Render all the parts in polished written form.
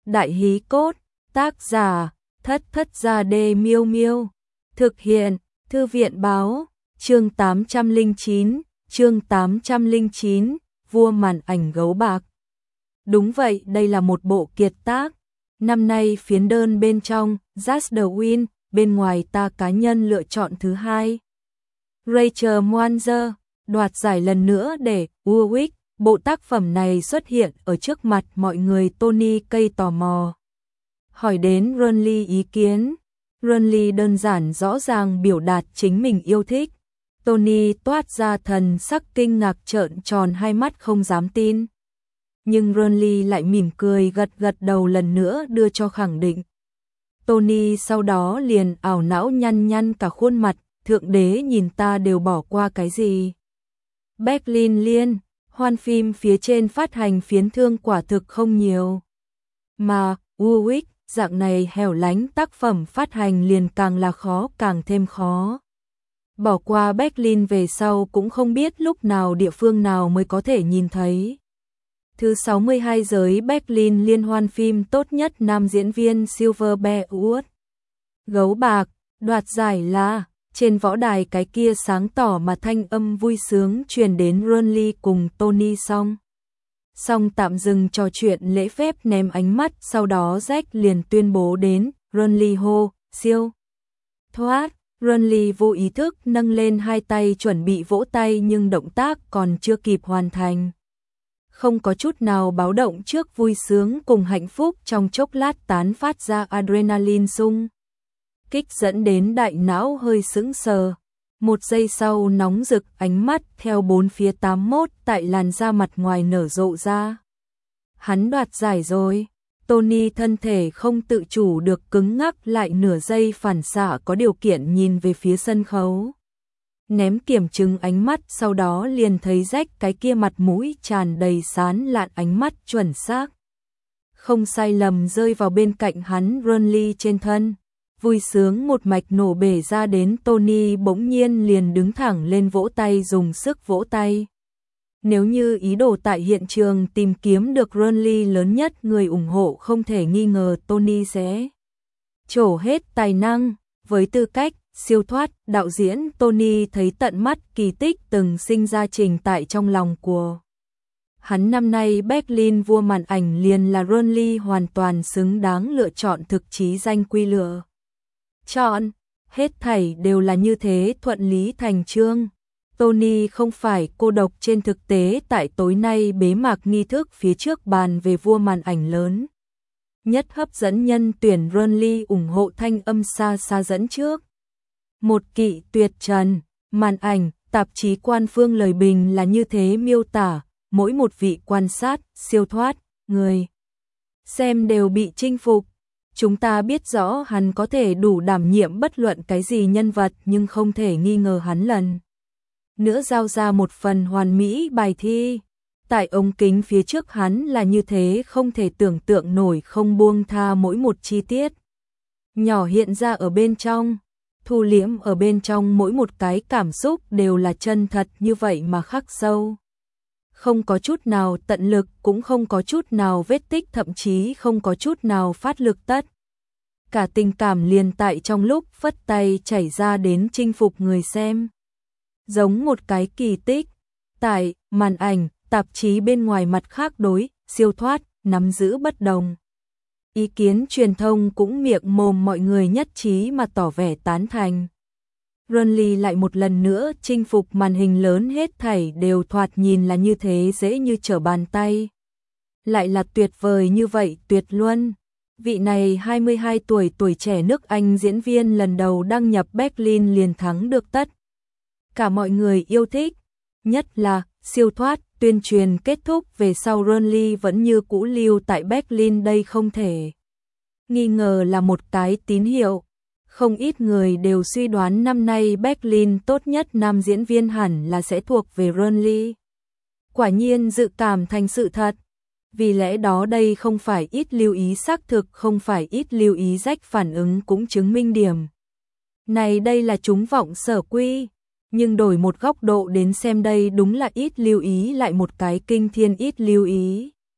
Đại hí cốt, tác giả, Thất Thất Gia Đê Miêu Miêu. Thực hiện, Thư viện báo, chương 809, Vua màn ảnh gấu bạc. Đúng vậy, đây là một bộ kiệt tác. Năm nay phiến đơn bên trong, Just the Win, bên ngoài ta cá nhân lựa chọn thứ hai. Rachel Mwanzer đoạt giải lần nữa để Warwick. Bộ tác phẩm này xuất hiện ở trước mặt mọi người. Tony Cây tò mò hỏi đến Renly ý kiến. Renly đơn giản rõ ràng biểu đạt chính mình yêu thích. Tony toát ra thần sắc kinh ngạc, trợn tròn hai mắt không dám tin. Nhưng Renly lại mỉm cười gật gật đầu lần nữa đưa cho khẳng định. Tony sau đó liền ảo não nhăn nhăn cả khuôn mặt, thượng đế nhìn ta đều bỏ qua cái gì. Berlin Liên, hoan phim phía trên phát hành phiến thương quả thực không nhiều. Mà, Warwick, dạng này hẻo lánh tác phẩm phát hành liền càng là khó, càng thêm khó. Bỏ qua Berlin về sau cũng không biết lúc nào địa phương nào mới có thể nhìn thấy. Thứ 62 giới Berlin liên hoan phim tốt nhất nam diễn viên Silver Bear Award. Gấu bạc, đoạt giải là, trên võ đài cái kia sáng tỏ mà thanh âm vui sướng truyền đến Renly cùng Tony xong tạm dừng trò chuyện lễ phép ném ánh mắt, sau đó Jack liền tuyên bố đến, Renly hô, siêu thoát. Renly vô ý thức nâng lên hai tay chuẩn bị vỗ tay nhưng động tác còn chưa kịp hoàn thành. Không có chút nào báo động trước vui sướng cùng hạnh phúc trong chốc lát tán phát ra adrenaline xung kích dẫn đến đại não hơi sững sờ. Một giây sau nóng rực ánh mắt theo bốn phía 81 tại làn da mặt ngoài nở rộ ra. Hắn đoạt giải rồi. Tony thân thể không tự chủ được cứng ngắc lại, nửa giây phản xạ có điều kiện nhìn về phía sân khấu. Ném kiểm chứng ánh mắt, sau đó liền thấy Jack cái kia mặt mũi tràn đầy sán lạn, ánh mắt chuẩn xác không sai lầm rơi vào bên cạnh hắn Renly trên thân. Vui sướng một mạch nổ bể ra đến, Tony bỗng nhiên liền đứng thẳng lên vỗ tay, dùng sức vỗ tay. Nếu như ý đồ tại hiện trường tìm kiếm được Renly lớn nhất người ủng hộ, không thể nghi ngờ Tony sẽ trổ hết tài năng. Với tư cách siêu thoát đạo diễn, Tony thấy tận mắt kỳ tích từng sinh ra trình tại trong lòng của hắn. Năm nay Berlin vua màn ảnh liền là Renly hoàn toàn xứng đáng lựa chọn, thực chí danh quy lựa chọn. Hết thảy đều là như thế thuận lý thành chương. Tony không phải cô độc trên thực tế. Tại tối nay bế mạc nghi thức phía trước bàn về vua màn ảnh lớn nhất hấp dẫn nhân tuyển, Renly ủng hộ thanh âm xa xa dẫn trước. Một kỵ tuyệt trần, màn ảnh, tạp chí Quan Phương lời bình là như thế miêu tả, mỗi một vị quan sát, siêu thoát, người xem đều bị chinh phục. Chúng ta biết rõ hắn có thể đủ đảm nhiệm bất luận cái gì nhân vật, nhưng không thể nghi ngờ hắn lần nữa giao ra một phần hoàn mỹ bài thi. Tại ống kính phía trước hắn là như thế không thể tưởng tượng nổi, không buông tha mỗi một chi tiết nhỏ hiện ra ở bên trong, thu liễm ở bên trong mỗi một cái cảm xúc đều là chân thật như vậy mà khắc sâu. Không có chút nào tận lực, cũng không có chút nào vết tích, thậm chí không có chút nào phát lực, tất cả tình cảm liền tại trong lúc phất tay chảy ra đến chinh phục người xem. Giống một cái kỳ tích. Tại màn ảnh, tạp chí bên ngoài mặt khác đối siêu thoát nắm giữ bất đồng ý kiến, truyền thông cũng miệng mồm mọi người nhất trí mà tỏ vẻ tán thành. Renly lại một lần nữa chinh phục màn hình lớn, hết thảy đều thoạt nhìn là như thế dễ như trở bàn tay. Lại là tuyệt vời như vậy, tuyệt luân. Vị này 22 tuổi tuổi trẻ nước Anh diễn viên lần đầu đăng nhập Berlin liền thắng được tất cả mọi người yêu thích. Nhất là siêu thoát tuyên truyền kết thúc về sau, Renly vẫn như cũ lưu tại Berlin, đây không thể nghi ngờ là một cái tín hiệu. Không ít người đều suy đoán năm nay Berlin tốt nhất nam diễn viên hẳn là sẽ thuộc về Renly. Quả nhiên dự cảm thành sự thật. Vì lẽ đó đây không phải ít lưu ý xác thực, không phải ít lưu ý, Jack phản ứng cũng chứng minh điểm này, đây là chúng vọng sở quy. Nhưng đổi một góc độ đến xem, đây đúng là ít lưu ý, lại một cái kinh thiên ít lưu ý.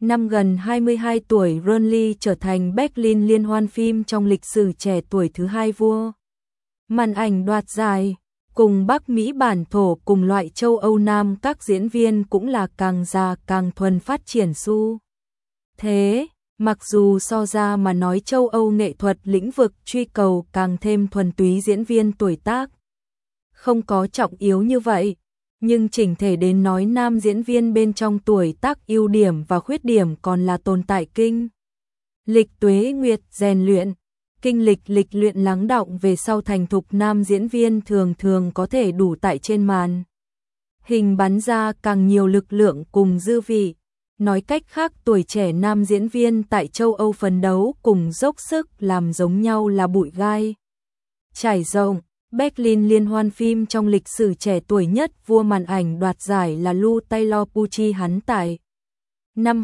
Năm gần 22 tuổi, Rurnley trở thành Berlin Liên hoan phim trong lịch sử trẻ tuổi thứ hai vua màn ảnh đoạt giải. Cùng Bắc Mỹ bản thổ cùng loại châu Âu Nam, các diễn viên cũng là càng già càng thuần phát triển xu thế. Mặc dù so ra mà nói châu Âu nghệ thuật lĩnh vực truy cầu càng thêm thuần túy, diễn viên tuổi tác không có trọng yếu như vậy, nhưng chỉnh thể đến nói nam diễn viên bên trong tuổi tác ưu điểm và khuyết điểm còn là tồn tại kinh lịch tuế nguyệt rèn luyện. Kinh lịch luyện lắng đọng về sau thành thục, nam diễn viên thường thường có thể đủ tại trên màn hình bắn ra càng nhiều lực lượng cùng dư vị. Nói cách khác, tuổi trẻ nam diễn viên tại châu Âu phấn đấu cùng dốc sức làm giống nhau là bụi gai trải rộng. Berlin Liên hoan phim trong lịch sử trẻ tuổi nhất vua màn ảnh đoạt giải là Lou Taylor Pucci, hắn tại năm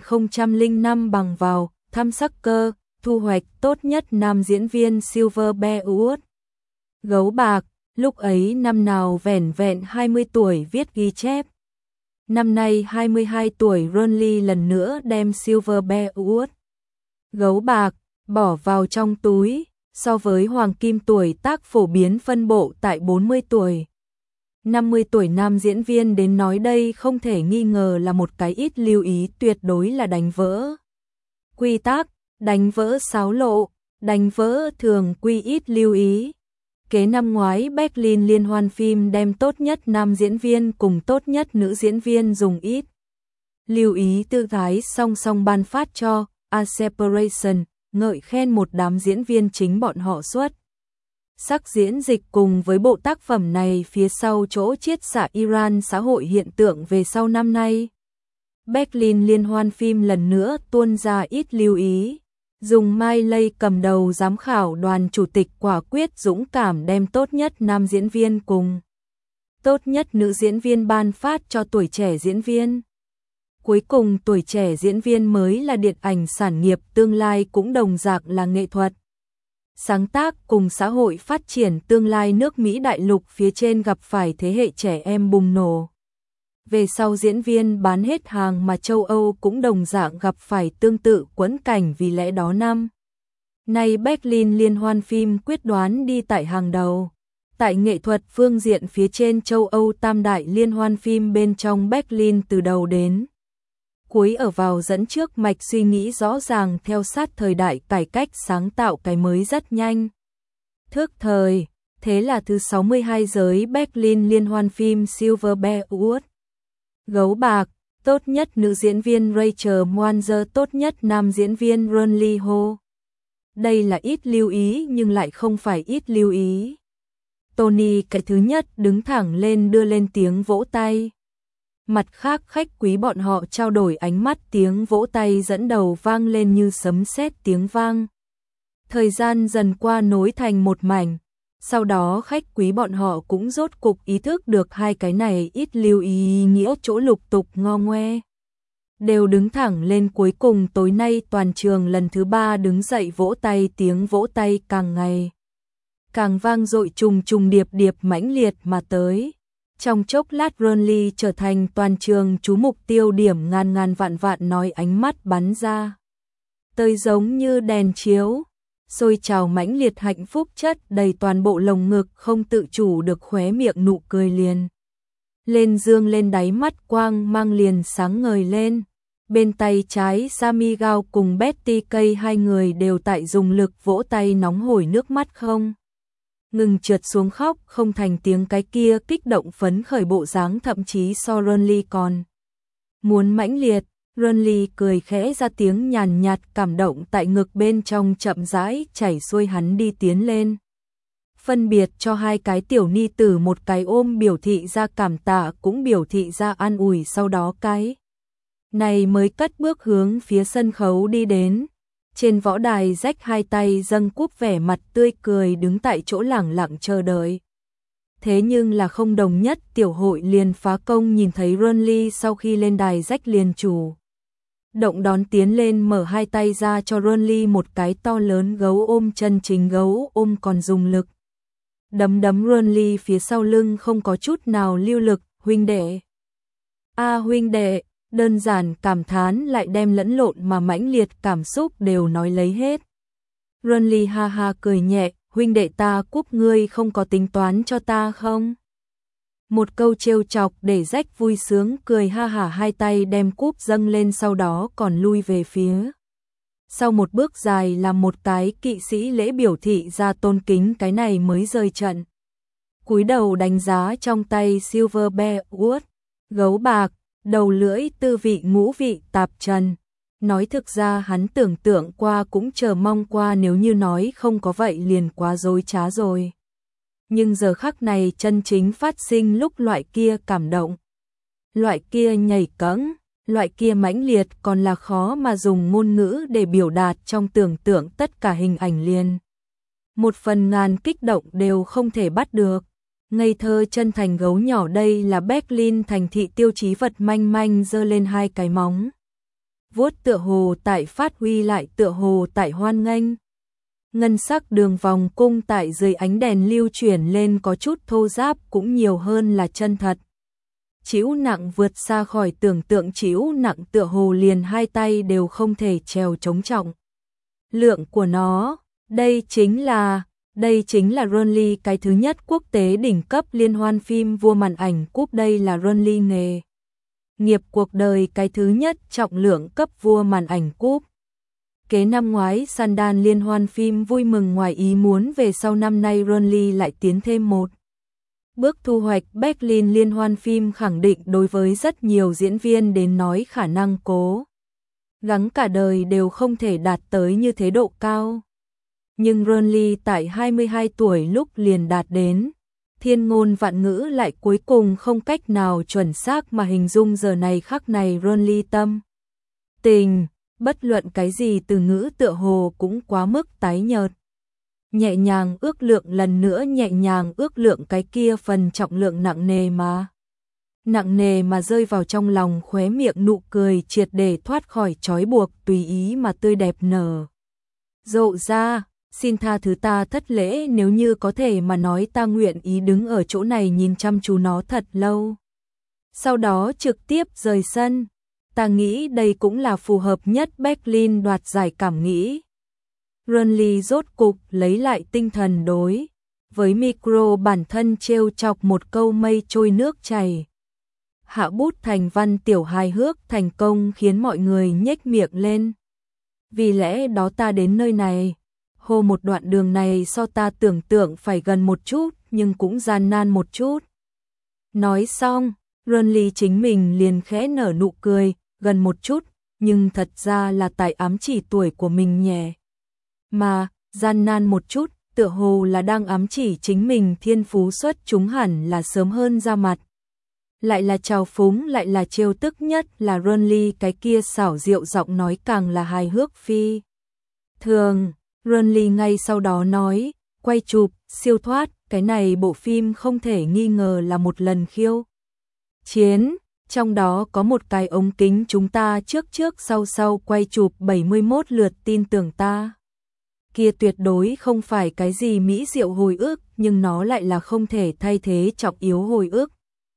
2005 bằng vào Tham Sucker thu hoạch tốt nhất nam diễn viên Silver Bear Award. Gấu bạc, lúc ấy năm nào vẻn vẹn 20 tuổi viết ghi chép. Năm nay 22 tuổi, Rurnley lần nữa đem Silver Bear Award. Gấu bạc bỏ vào trong túi, so với hoàng kim tuổi tác phổ biến phân bộ tại 40 tuổi. 50 tuổi nam diễn viên đến nói, đây không thể nghi ngờ là một cái ít lưu ý, tuyệt đối là đánh vỡ quy tắc, đánh vỡ sáo lộ, đánh vỡ thường quy ít lưu ý. Kế năm ngoái, Berlin Liên hoan phim đem tốt nhất nam diễn viên cùng tốt nhất nữ diễn viên dùng ít lưu ý tư thái song song ban phát cho A Separation, ngợi khen một đám diễn viên chính bọn họ xuất sắc diễn dịch. Cùng với bộ tác phẩm này, phía sau chỗ chiết xạ Iran xã hội hiện tượng về sau năm nay, Berlin Liên hoan phim lần nữa tuôn ra ít lưu ý. Dùng Mai Lây cầm đầu giám khảo đoàn, chủ tịch quả quyết dũng cảm đem tốt nhất nam diễn viên cùng tốt nhất nữ diễn viên ban phát cho tuổi trẻ diễn viên. Cuối cùng, tuổi trẻ diễn viên mới là điện ảnh sản nghiệp tương lai, cũng đồng dạng là nghệ thuật sáng tác cùng xã hội phát triển tương lai. Nước Mỹ đại lục phía trên gặp phải thế hệ trẻ em bùng nổ về sau diễn viên bán hết hàng, mà châu Âu cũng đồng dạng gặp phải tương tự quẫn cảnh. Vì lẽ đó năm nay Berlin Liên hoan phim quyết đoán đi tại hàng đầu. Tại nghệ thuật phương diện phía trên, châu Âu tam đại liên hoan phim bên trong, Berlin từ đầu đến cuối ở vào dẫn trước mạch suy nghĩ rõ ràng, theo sát thời đại, cải cách sáng tạo cái mới rất nhanh thước thời. Thế là thứ 62 giới Berlin Liên hoan phim Silver Bear Award. Gấu bạc, tốt nhất nữ diễn viên Rachel Moanzer, tốt nhất nam diễn viên Rurnley Ho. Đây là ít lưu ý nhưng lại không phải ít lưu ý. Tony cái thứ nhất đứng thẳng lên đưa lên tiếng vỗ tay. Mặt khác, khách quý bọn họ trao đổi ánh mắt, tiếng vỗ tay dẫn đầu vang lên như sấm sét tiếng vang. Thời gian dần qua nối thành một mảnh. Sau đó khách quý bọn họ cũng rốt cục ý thức được hai cái này ít lưu ý nghĩa chỗ, lục tục ngo ngoe đều đứng thẳng lên. Cuối cùng tối nay toàn trường lần thứ 3 đứng dậy vỗ tay, tiếng vỗ tay càng ngày càng vang dội, trùng trùng điệp điệp mãnh liệt mà tới. Trong chốc lát, Rurnley trở thành toàn trường chú mục tiêu điểm, ngàn ngàn vạn vạn nói ánh mắt bắn ra tơi giống như đèn chiếu, sôi trào mãnh liệt, hạnh phúc chất đầy toàn bộ lồng ngực, không tự chủ được khóe miệng nụ cười liền lên dương lên, đáy mắt quang mang liền sáng ngời lên. Bên tay trái, Sammy Gao cùng Betty Kay, hai người đều tại dùng lực vỗ tay nóng hổi, nước mắt không ngừng trượt xuống, khóc không thành tiếng, cái kia kích động phấn khởi bộ dáng thậm chí so Rurnley còn muốn mãnh liệt. Rurnley cười khẽ ra tiếng nhàn nhạt, cảm động tại ngực bên trong chậm rãi chảy xuôi, hắn đi tiến lên phân biệt cho hai cái tiểu ni tử một cái ôm, biểu thị ra cảm tạ cũng biểu thị ra an ủi, sau đó cái này mới cất bước hướng phía sân khấu đi đến. Trên võ đài, rách hai tay dâng cúp, vẻ mặt tươi cười đứng tại chỗ lẳng lặng chờ đợi. Thế nhưng là không đồng nhất, tiểu hội liền phá công, nhìn thấy Rurnley sau khi lên đài, rách liền chủ động đón tiến lên, mở hai tay ra cho Rurnley một cái to lớn gấu ôm, chân chính gấu ôm còn dùng lực đấm Rurnley phía sau lưng, không có chút nào lưu lực. Huynh đệ, huynh đệ, Đơn giản cảm thán lại đem lẫn lộn mà mãnh liệt cảm xúc đều nói lấy hết. Renly ha ha cười nhẹ, huynh đệ ta cúp ngươi không có tính toán cho ta không? Một câu trêu chọc để rách vui sướng cười ha hả, hai tay đem cúp dâng lên sau đó còn lui về phía. Sau một bước dài làm một cái kỵ sĩ lễ biểu thị ra tôn kính, cái này mới rời trận. Cúi đầu đánh giá trong tay Silver Bear Wood, gấu bạc, đầu lưỡi tư vị ngũ vị tạp trần. Nói thực ra hắn tưởng tượng qua cũng chờ mong qua, nếu như nói không có vậy liền quá dối trá rồi. Nhưng giờ khắc này chân chính phát sinh lúc loại kia cảm động, loại kia nhảy cẫng, loại kia mãnh liệt còn là khó mà dùng ngôn ngữ để biểu đạt, trong tưởng tượng tất cả hình ảnh liền. Một phần ngàn kích động đều không thể bắt được. Ngây thơ chân thành gấu nhỏ, đây là Berlin thành thị tiêu chí vật manh manh giơ lên hai cái móng vuốt, tựa hồ tại phát huy lại tựa hồ tại hoan nghênh. Ngân sắc đường vòng cung tại dưới ánh đèn lưu chuyển lên có chút thô ráp cũng nhiều hơn là chân thật. Chịu nặng vượt xa khỏi tưởng tượng, chịu nặng tựa hồ liền hai tay đều không thể trèo chống trọng lượng của nó. Đây chính là Renly cái thứ nhất quốc tế đỉnh cấp liên hoan phim vua màn ảnh cúp, đây là Renly nghề nghiệp cuộc đời cái thứ nhất trọng lượng cấp vua màn ảnh cúp. Kế năm ngoái Sundance liên hoan phim vui mừng ngoài ý muốn về sau, năm nay Renly lại tiến thêm một bước thu hoạch. Berlin liên hoan phim khẳng định đối với rất nhiều diễn viên đến nói khả năng cố gắng cả đời đều không thể đạt tới như thế độ cao. Nhưng Renly tại 22 tuổi lúc liền đạt đến, thiên ngôn vạn ngữ lại cuối cùng không cách nào chuẩn xác mà hình dung giờ này khắc này Renly tâm tình, bất luận cái gì từ ngữ tựa hồ cũng quá mức tái nhợt. Nhẹ nhàng ước lượng, lần nữa nhẹ nhàng ước lượng cái kia phần trọng lượng nặng nề mà rơi vào trong lòng, khóe miệng nụ cười triệt để thoát khỏi trói buộc, tùy ý mà tươi đẹp nở rộ ra. Xin tha thứ ta thất lễ, nếu như có thể mà nói ta nguyện ý đứng ở chỗ này nhìn chăm chú nó thật lâu, sau đó trực tiếp rời sân. Ta nghĩ đây cũng là phù hợp nhất Berlin đoạt giải cảm nghĩ. Renly rốt cục lấy lại tinh thần đối với micro bản thân trêu chọc một câu mây trôi nước chảy. Hạ bút thành văn tiểu hài hước thành công khiến mọi người nhếch miệng lên. Vì lẽ đó ta đến nơi này, hồ một đoạn đường này so ta tưởng tượng phải gần một chút, nhưng cũng gian nan một chút. Nói xong, Renly chính mình liền khẽ nở nụ cười, gần một chút, nhưng thật ra là tại ám chỉ tuổi của mình nhẹ. Mà, gian nan một chút, tựa hồ là đang ám chỉ chính mình thiên phú xuất chúng hẳn là sớm hơn ra mặt. Lại là trào phúng, lại là trêu tức, nhất là Renly cái kia xảo diệu giọng nói càng là hài hước phi thường. Renly ngay sau đó nói, quay chụp, siêu thoát, cái này bộ phim không thể nghi ngờ là một lần khiêu chiến, trong đó có một cái ống kính chúng ta trước sau quay chụp 71 lượt, tin tưởng ta. Kia tuyệt đối không phải cái gì mỹ diệu hồi ức, nhưng nó lại là không thể thay thế trọng yếu hồi ức.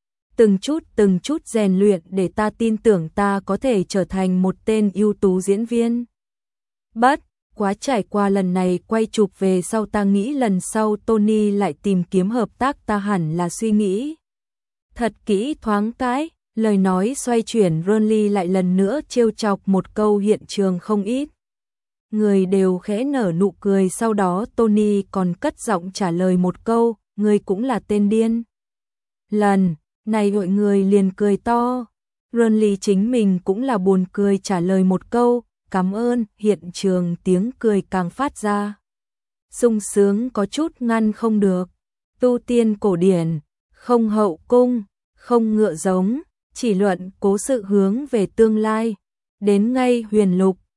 Từng chút rèn luyện để ta tin tưởng ta có thể trở thành một tên ưu tú diễn viên. Bất quá trải qua lần này quay chụp về sau, ta nghĩ lần sau Tony lại tìm kiếm hợp tác, ta hẳn là suy nghĩ thật kỹ. Thoáng cái, lời nói xoay chuyển, Renly lại lần nữa trêu chọc một câu, hiện trường không ít người đều khẽ nở nụ cười, sau đó Tony còn cất giọng trả lời một câu, người cũng là tên điên. Lần này mọi người liền cười to. Renly chính mình cũng là buồn cười trả lời một câu, cảm ơn. Hiện trường tiếng cười càng phát ra sung sướng, có chút ngăn không được. Tu tiên cổ điển, không hậu cung, không ngựa giống, chỉ luận cố sự hướng về tương lai. Đến ngay huyền lục,